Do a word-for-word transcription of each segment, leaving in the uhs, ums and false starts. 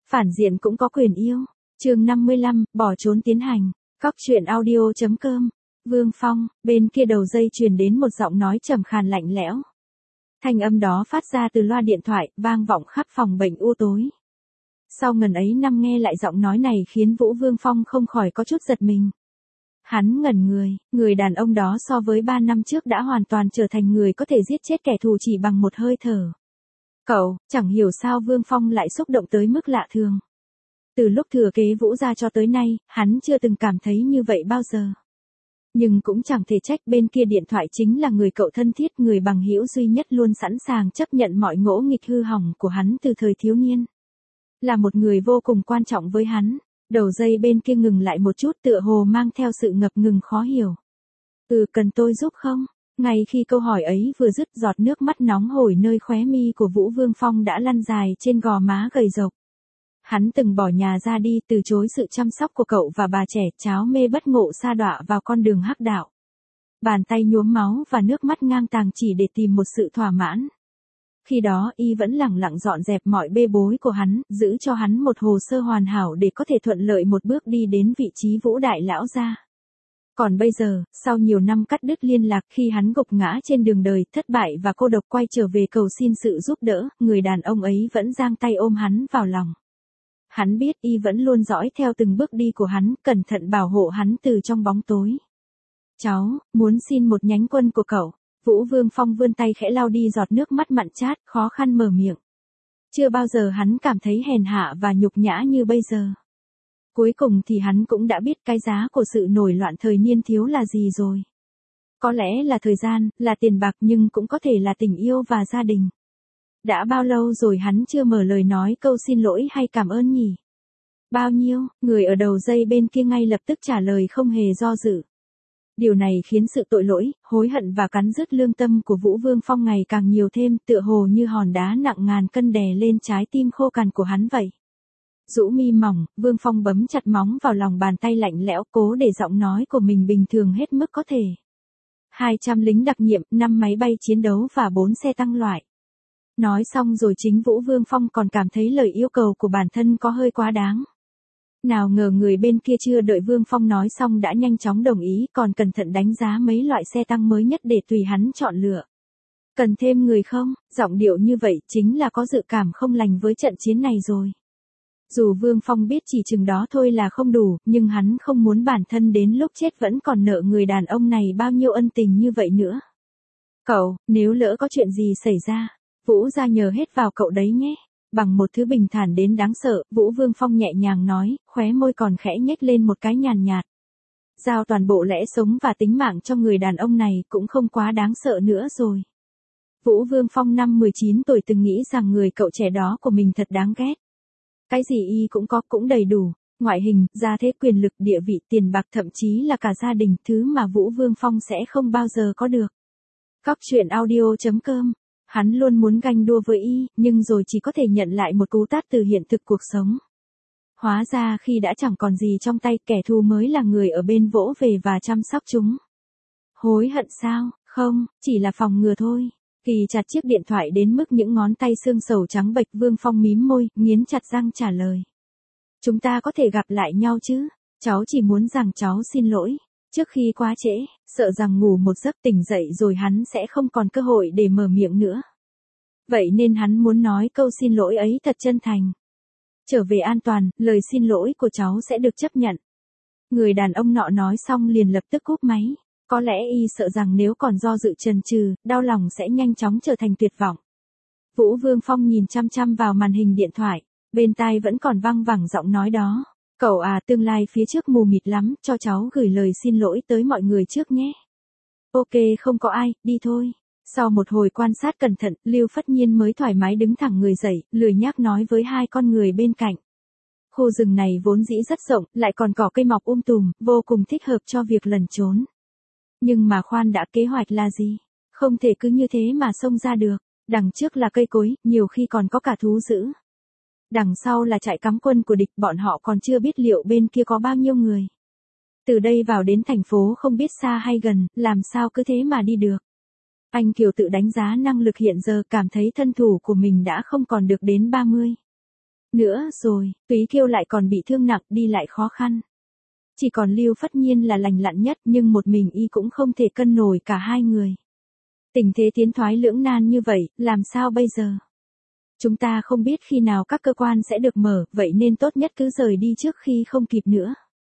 Phản diện cũng có quyền yêu. Chương năm mươi lăm, bỏ trốn tiến hành. Cóc truyện audio chấm com. Vương Phong, bên kia đầu dây truyền đến một giọng nói trầm khàn lạnh lẽo. Thanh âm đó phát ra từ loa điện thoại, vang vọng khắp phòng bệnh u tối. Sau ngần ấy năm nghe lại giọng nói này khiến Vũ Vương Phong không khỏi có chút giật mình. Hắn ngẩn người, người đàn ông đó so với ba năm trước đã hoàn toàn trở thành người có thể giết chết kẻ thù chỉ bằng một hơi thở. Cậu, chẳng hiểu sao Vương Phong lại xúc động tới mức lạ thường. Từ lúc thừa kế Vũ gia cho tới nay, hắn chưa từng cảm thấy như vậy bao giờ. Nhưng cũng chẳng thể trách, bên kia điện thoại chính là người cậu thân thiết, người bằng hữu duy nhất luôn sẵn sàng chấp nhận mọi ngỗ nghịch hư hỏng của hắn từ thời thiếu niên. Là một người vô cùng quan trọng với hắn. Đầu dây bên kia ngừng lại một chút, tựa hồ mang theo sự ngập ngừng khó hiểu. Ừ, cần tôi giúp không? Ngay khi câu hỏi ấy vừa dứt, giọt nước mắt nóng hổi nơi khóe mi của Vũ Vương Phong đã lăn dài trên gò má gầy rộc. Hắn từng bỏ nhà ra đi, từ chối sự chăm sóc của cậu và bà trẻ, cháo mê bất ngộ sa đọa vào con đường hắc đạo. Bàn tay nhuốm máu và nước mắt ngang tàng chỉ để tìm một sự thỏa mãn. Khi đó y vẫn lẳng lặng dọn dẹp mọi bê bối của hắn, giữ cho hắn một hồ sơ hoàn hảo để có thể thuận lợi một bước đi đến vị trí Vũ đại lão gia. Còn bây giờ, sau nhiều năm cắt đứt liên lạc, khi hắn gục ngã trên đường đời, thất bại và cô độc quay trở về cầu xin sự giúp đỡ, người đàn ông ấy vẫn giang tay ôm hắn vào lòng. Hắn biết y vẫn luôn dõi theo từng bước đi của hắn, cẩn thận bảo hộ hắn từ trong bóng tối. Cháu, muốn xin một nhánh quân của cậu. Vũ Vương Phong vươn tay khẽ lau đi giọt nước mắt mặn chát, khó khăn mở miệng. Chưa bao giờ hắn cảm thấy hèn hạ và nhục nhã như bây giờ. Cuối cùng thì hắn cũng đã biết cái giá của sự nổi loạn thời niên thiếu là gì rồi. Có lẽ là thời gian, là tiền bạc, nhưng cũng có thể là tình yêu và gia đình. Đã bao lâu rồi hắn chưa mở lời nói câu xin lỗi hay cảm ơn nhỉ? Bao nhiêu? Người ở đầu dây bên kia ngay lập tức trả lời không hề do dự. Điều này khiến sự tội lỗi, hối hận và cắn rứt lương tâm của Vũ Vương Phong ngày càng nhiều thêm, tựa hồ như hòn đá nặng ngàn cân đè lên trái tim khô cằn của hắn vậy. Rũ mi mỏng, Vương Phong bấm chặt móng vào lòng bàn tay lạnh lẽo, cố để giọng nói của mình bình thường hết mức có thể. hai trăm lính đặc nhiệm, năm máy bay chiến đấu và bốn xe tăng loại. Nói xong rồi chính Vũ Vương Phong còn cảm thấy lời yêu cầu của bản thân có hơi quá đáng. Nào ngờ người bên kia chưa đợi Vương Phong nói xong đã nhanh chóng đồng ý, còn cẩn thận đánh giá mấy loại xe tăng mới nhất để tùy hắn chọn lựa. Cần thêm người không? Giọng điệu như vậy chính là có dự cảm không lành với trận chiến này rồi. Dù Vương Phong biết chỉ chừng đó thôi là không đủ, nhưng hắn không muốn bản thân đến lúc chết vẫn còn nợ người đàn ông này bao nhiêu ân tình như vậy nữa. Cậu, nếu lỡ có chuyện gì xảy ra, Vũ gia nhờ hết vào cậu đấy nhé. Bằng một thứ bình thản đến đáng sợ, Vũ Vương Phong nhẹ nhàng nói, khóe môi còn khẽ nhếch lên một cái nhàn nhạt. Giao toàn bộ lẽ sống và tính mạng cho người đàn ông này cũng không quá đáng sợ nữa rồi. Vũ Vương Phong năm mười chín tuổi từng nghĩ rằng người cậu trẻ đó của mình thật đáng ghét. Cái gì y cũng có, cũng đầy đủ, ngoại hình, gia thế, quyền lực, địa vị, tiền bạc, thậm chí là cả gia đình, thứ mà Vũ Vương Phong sẽ không bao giờ có được. Cóc truyện audio chấm com. Hắn luôn muốn ganh đua với y, nhưng rồi chỉ có thể nhận lại một cú tát từ hiện thực cuộc sống. Hóa ra khi đã chẳng còn gì trong tay, kẻ thù mới là người ở bên vỗ về và chăm sóc chúng. Hối hận sao? Không, chỉ là phòng ngừa thôi. Kỳ chặt chiếc điện thoại đến mức những ngón tay xương sầu trắng bệch, Vương Phong mím môi, nghiến chặt răng trả lời. Chúng ta có thể gặp lại nhau chứ? Cháu chỉ muốn rằng cháu xin lỗi. Trước khi quá trễ, sợ rằng ngủ một giấc tỉnh dậy rồi hắn sẽ không còn cơ hội để mở miệng nữa. Vậy nên hắn muốn nói câu xin lỗi ấy thật chân thành. Trở về an toàn, lời xin lỗi của cháu sẽ được chấp nhận. Người đàn ông nọ nói xong liền lập tức cúp máy. Có lẽ y sợ rằng nếu còn do dự chần chừ, đau lòng sẽ nhanh chóng trở thành tuyệt vọng. Vũ Vương Phong nhìn chăm chăm vào màn hình điện thoại, bên tai vẫn còn văng vẳng giọng nói đó. Cậu à, tương lai phía trước mù mịt lắm, cho cháu gửi lời xin lỗi tới mọi người trước nhé. Ok, không có ai, đi thôi. Sau một hồi quan sát cẩn thận, Lưu Phất Nhiên mới thoải mái đứng thẳng người dậy, lười nhác nói với hai con người bên cạnh. Khu rừng này vốn dĩ rất rộng, lại còn cỏ cây mọc um tùm, vô cùng thích hợp cho việc lẩn trốn. Nhưng mà khoan đã, kế hoạch là gì? Không thể cứ như thế mà xông ra được. Đằng trước là cây cối, nhiều khi còn có cả thú dữ. Đằng sau là trại cắm quân của địch, bọn họ còn chưa biết liệu bên kia có bao nhiêu người. Từ đây vào đến thành phố không biết xa hay gần, làm sao cứ thế mà đi được. Anh Kiều tự đánh giá năng lực hiện giờ, cảm thấy thân thủ của mình đã không còn được đến ba mươi. Nữa rồi, Túy Kiêu lại còn bị thương nặng, đi lại khó khăn. Chỉ còn Lưu Phất Nhiên là lành lặn nhất, nhưng một mình y cũng không thể cân nổi cả hai người. Tình thế tiến thoái lưỡng nan như vậy, làm sao bây giờ? Chúng ta không biết khi nào các cơ quan sẽ được mở, vậy nên tốt nhất cứ rời đi trước khi không kịp nữa.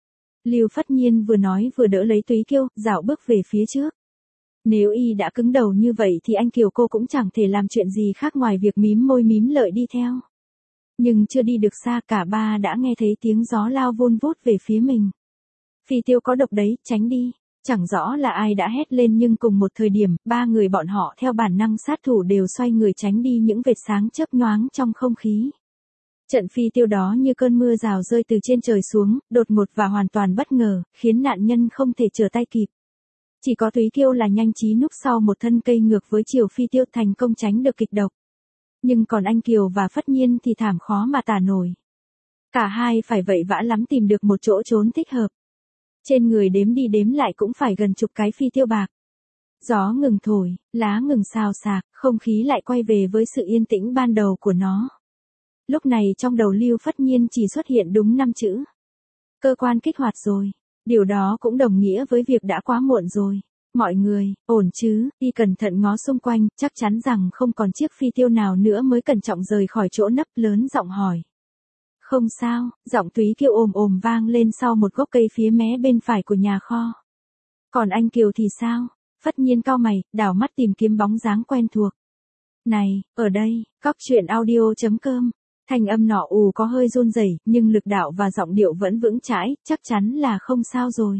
Lưu Phất Nhiên vừa nói vừa đỡ lấy Túy Kiêu, dạo bước về phía trước. Nếu y đã cứng đầu như vậy thì anh Kiều cô cũng chẳng thể làm chuyện gì khác ngoài việc mím môi mím lợi đi theo. Nhưng chưa đi được xa, cả ba đã nghe thấy tiếng gió lao vun vút về phía mình. Phi tiêu có độc đấy, tránh đi. Chẳng rõ là ai đã hét lên, nhưng cùng một thời điểm, ba người bọn họ theo bản năng sát thủ đều xoay người tránh đi những vệt sáng chớp nhoáng trong không khí. Trận phi tiêu đó như cơn mưa rào rơi từ trên trời xuống, đột ngột và hoàn toàn bất ngờ, khiến nạn nhân không thể trở tay kịp. Chỉ có Túy Kiêu là nhanh trí núp sau một thân cây ngược với chiều phi tiêu, thành công tránh được kịch độc. Nhưng còn anh Kiều và Phất Nhiên thì thảm khó mà tả nổi. Cả hai phải vội vã lắm tìm được một chỗ trốn thích hợp. Trên người đếm đi đếm lại cũng phải gần chục cái phi tiêu bạc. Gió ngừng thổi, lá ngừng xào xạc, không khí lại quay về với sự yên tĩnh ban đầu của nó. Lúc này trong đầu Lưu Phất Nhiên chỉ xuất hiện đúng năm chữ. Cơ quan kích hoạt rồi. Điều đó cũng đồng nghĩa với việc đã quá muộn rồi. Mọi người, ổn chứ? Y cẩn thận ngó xung quanh, chắc chắn rằng không còn chiếc phi tiêu nào nữa mới cẩn trọng rời khỏi chỗ nấp, lớn giọng hỏi. Không sao, giọng Túy Kiêu ồm ồm vang lên sau một gốc cây phía mé bên phải của nhà kho. Còn anh Kiều thì sao? Phất Nhiên cau mày, đảo mắt tìm kiếm bóng dáng quen thuộc. Này, ở đây, cóc truyện audio chấm com. Thanh âm nọ ù có hơi run rẩy, nhưng lực đạo và giọng điệu vẫn vững chãi, chắc chắn là không sao rồi.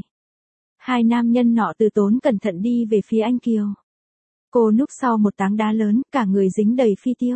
Hai nam nhân nọ từ tốn cẩn thận đi về phía anh Kiều. Cô núp sau một tảng đá lớn, cả người dính đầy phi tiêu.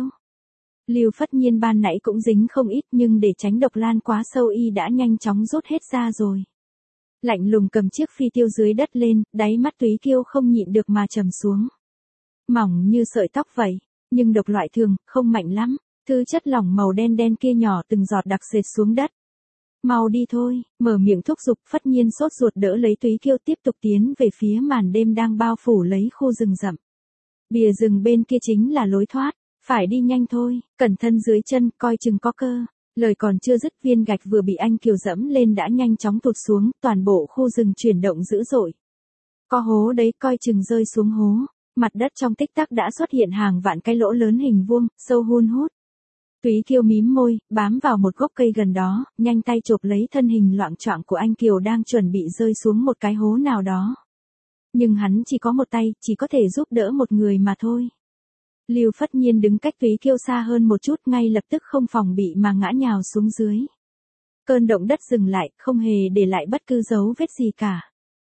Lưu Phất Nhiên ban nãy cũng dính không ít, nhưng để tránh độc lan quá sâu y đã nhanh chóng rút hết ra rồi. Lạnh lùng cầm chiếc phi tiêu dưới đất lên, đáy mắt Túy Kiêu không nhịn được mà trầm xuống. Mỏng như sợi tóc vậy, nhưng độc loại thường, không mạnh lắm. Thứ chất lỏng màu đen đen kia nhỏ từng giọt đặc sệt xuống đất. Mau đi thôi, mở miệng thúc giục. Phất Nhiên sốt ruột đỡ lấy Túy Kiêu tiếp tục tiến về phía màn đêm đang bao phủ lấy khu rừng rậm. Bìa rừng bên kia chính là lối thoát, phải đi nhanh thôi, cẩn thận dưới chân, coi chừng có cơ. Lời còn chưa dứt, viên gạch vừa bị anh Kiều dẫm lên đã nhanh chóng tụt xuống, toàn bộ khu rừng chuyển động dữ dội. Có hố đấy, coi chừng rơi xuống hố. Mặt đất trong tích tắc đã xuất hiện hàng vạn cái lỗ lớn hình vuông, sâu hun hút. Túy Kiêu mím môi, bám vào một gốc cây gần đó, nhanh tay chộp lấy thân hình loạng choạng của anh Kiều đang chuẩn bị rơi xuống một cái hố nào đó. Nhưng hắn chỉ có một tay, chỉ có thể giúp đỡ một người mà thôi. Lưu Phất Nhiên đứng cách Túy Kiêu xa hơn một chút, ngay lập tức không phòng bị mà ngã nhào xuống dưới. Cơn động đất dừng lại, không hề để lại bất cứ dấu vết gì cả.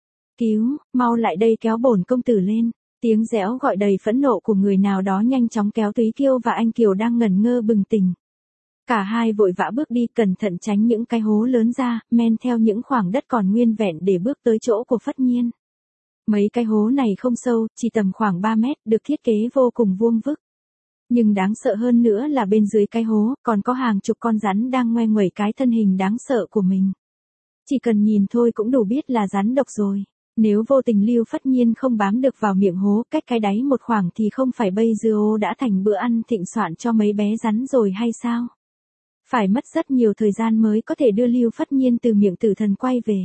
Cứu, mau lại đây, kéo bổn công tử lên. Tiếng réo gọi đầy phẫn nộ của người nào đó nhanh chóng kéo Túy Kiêu và anh Kiều đang ngẩn ngơ bừng tỉnh. Cả hai vội vã bước đi, cẩn thận tránh những cái hố lớn ra, men theo những khoảng đất còn nguyên vẹn để bước tới chỗ của Phất Nhiên. Mấy cái hố này không sâu, chỉ tầm khoảng ba mét, được thiết kế vô cùng vuông vức. Nhưng đáng sợ hơn nữa là bên dưới cái hố, còn có hàng chục con rắn đang ngoe nguẩy cái thân hình đáng sợ của mình. Chỉ cần nhìn thôi cũng đủ biết là rắn độc rồi. Nếu vô tình Lưu Phất Nhiên không bám được vào miệng hố cách cái đáy một khoảng thì không phải bây giờ đã thành bữa ăn thịnh soạn cho mấy bé rắn rồi hay sao? Phải mất rất nhiều thời gian mới có thể đưa Lưu Phất Nhiên từ miệng tử thần quay về.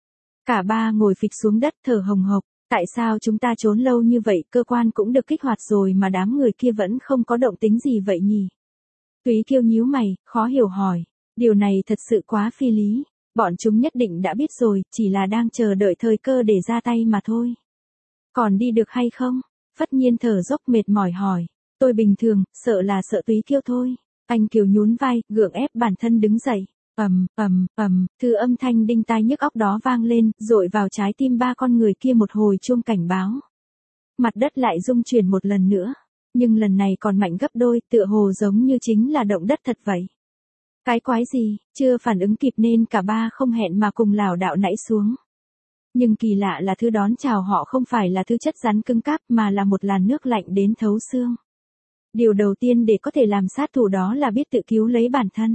Cả ba ngồi phịch xuống đất thở hồng hộc. Tại sao chúng ta trốn lâu như vậy, cơ quan cũng được kích hoạt rồi mà đám người kia vẫn không có động tính gì vậy nhỉ? Túy Kiêu nhíu mày, khó hiểu hỏi. Điều này thật sự quá phi lý. Bọn chúng nhất định đã biết rồi, chỉ là đang chờ đợi thời cơ để ra tay mà thôi. Còn đi được hay không? Phất Nhiên thở dốc mệt mỏi hỏi. Tôi bình thường, sợ là sợ Túy Kiêu thôi. Anh Kiều nhún vai, gượng ép bản thân đứng dậy. Ầm, ầm, ầm, thứ âm thanh đinh tai nhức óc đó vang lên, dội vào trái tim ba con người kia một hồi chuông cảnh báo. Mặt đất lại rung chuyển một lần nữa, nhưng lần này còn mạnh gấp đôi, tựa hồ giống như chính là động đất thật vậy. Cái quái gì, chưa phản ứng kịp nên cả ba không hẹn mà cùng lảo đảo nãy xuống. Nhưng kỳ lạ là thứ đón chào họ không phải là thứ chất rắn cứng cáp mà là một làn nước lạnh đến thấu xương. Điều đầu tiên để có thể làm sát thủ đó là biết tự cứu lấy bản thân.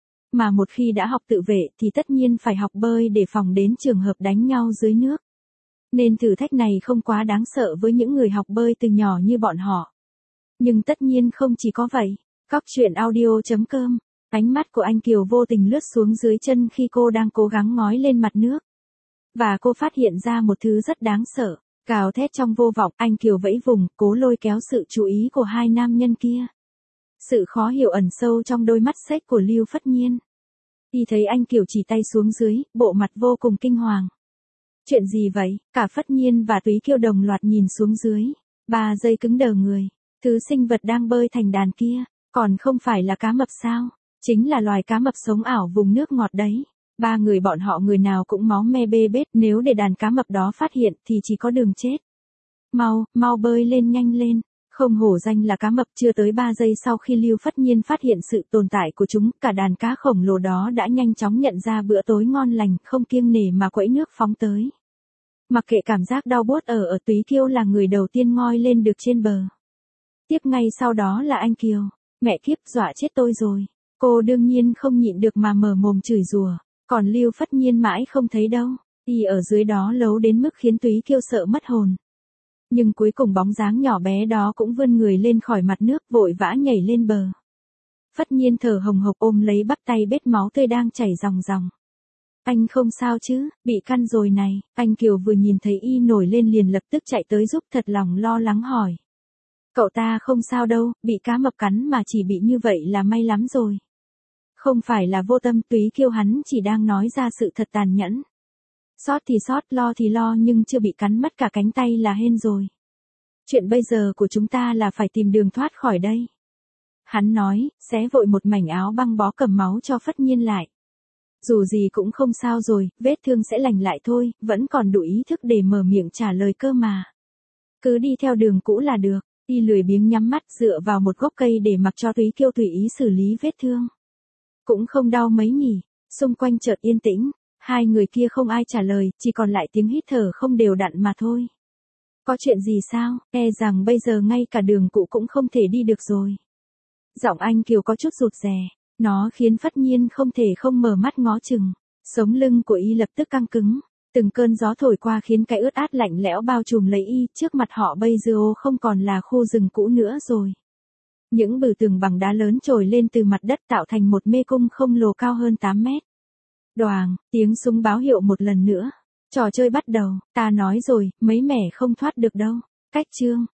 Mà một khi đã học tự vệ thì tất nhiên phải học bơi để phòng đến trường hợp đánh nhau dưới nước. Nên thử thách này không quá đáng sợ với những người học bơi từ nhỏ như bọn họ. Nhưng tất nhiên không chỉ có vậy. Cóc truyện audio chấm com Ánh mắt của anh Kiều vô tình lướt xuống dưới chân khi cô đang cố gắng ngói lên mặt nước. Và cô phát hiện ra một thứ rất đáng sợ. Gào thét trong vô vọng, anh Kiều vẫy vùng, cố lôi kéo sự chú ý của hai nam nhân kia. Sự khó hiểu ẩn sâu trong đôi mắt xếch của Lưu Phất Nhiên. Y thấy anh Kiều chỉ tay xuống dưới, bộ mặt vô cùng kinh hoàng. Chuyện gì vậy? Cả Phất Nhiên và Túy Kiêu đồng loạt nhìn xuống dưới. Ba giây cứng đờ người. Thứ sinh vật đang bơi thành đàn kia, còn không phải là cá mập sao? Chính là loài cá mập sống ảo vùng nước ngọt đấy. Ba người bọn họ người nào cũng máu me bê bết, nếu để đàn cá mập đó phát hiện thì chỉ có đường chết. Mau, mau bơi lên, nhanh lên. Không hổ danh là cá mập. Chưa tới ba giây sau khi Lưu Phất Nhiên phát hiện sự tồn tại của chúng, cả đàn cá khổng lồ đó đã nhanh chóng nhận ra bữa tối ngon lành, không kiêng nể mà quẫy nước phóng tới. Mặc kệ cảm giác đau buốt ở ở Túy Kiêu là người đầu tiên ngoi lên được trên bờ. Tiếp ngay sau đó là anh Kiều. Mẹ kiếp, dọa chết tôi rồi. Cô đương nhiên không nhịn được mà mở mồm chửi rủa. Còn Lưu Phất Nhiên mãi không thấy đâu. Y ở dưới đó lấu đến mức khiến Túy Kiêu sợ mất hồn. Nhưng cuối cùng bóng dáng nhỏ bé đó cũng vươn người lên khỏi mặt nước, vội vã nhảy lên bờ. Phất Nhiên thở hồng hộc ôm lấy bắp tay bết máu tươi đang chảy ròng ròng. Anh không sao chứ? Bị căn rồi này. Anh Kiều vừa nhìn thấy y nổi lên liền lập tức chạy tới giúp, thật lòng lo lắng hỏi. Cậu ta không sao đâu, bị cá mập cắn mà chỉ bị như vậy là may lắm rồi. Không phải là vô tâm. Túy Kiêu hắn chỉ đang nói ra sự thật tàn nhẫn. Sót thì sót, lo thì lo, nhưng chưa bị cắn mất cả cánh tay là hên rồi. Chuyện bây giờ của chúng ta là phải tìm đường thoát khỏi đây. Hắn nói, xé vội một mảnh áo băng bó cầm máu cho Phất Nhiên lại. Dù gì cũng không sao rồi, vết thương sẽ lành lại thôi, vẫn còn đủ ý thức để mở miệng trả lời cơ mà. Cứ đi theo đường cũ là được. Y lười biếng nhắm mắt dựa vào một gốc cây để mặc cho Túy Kiêu tùy ý xử lý vết thương. Cũng không đau mấy nhỉ. Xung quanh chợt yên tĩnh. Hai người kia không ai trả lời, chỉ còn lại tiếng hít thở không đều đặn mà thôi. Có chuyện gì sao? E rằng bây giờ ngay cả đường cũ cũng không thể đi được rồi. Giọng anh Kiều có chút rụt rè. Nó khiến Phất Nhiên không thể không mở mắt ngó chừng. Sống lưng của y lập tức căng cứng. Từng cơn gió thổi qua khiến cái ướt át lạnh lẽo bao trùm lấy y. Trước mặt họ bây giờ không còn là khu rừng cũ nữa rồi. Những bờ tường bằng đá lớn trồi lên từ mặt đất tạo thành một mê cung không lồ cao hơn tám mét. Đoàng, tiếng súng báo hiệu một lần nữa. Trò chơi bắt đầu. Ta nói rồi, mấy mẻ không thoát được đâu. Cách chương.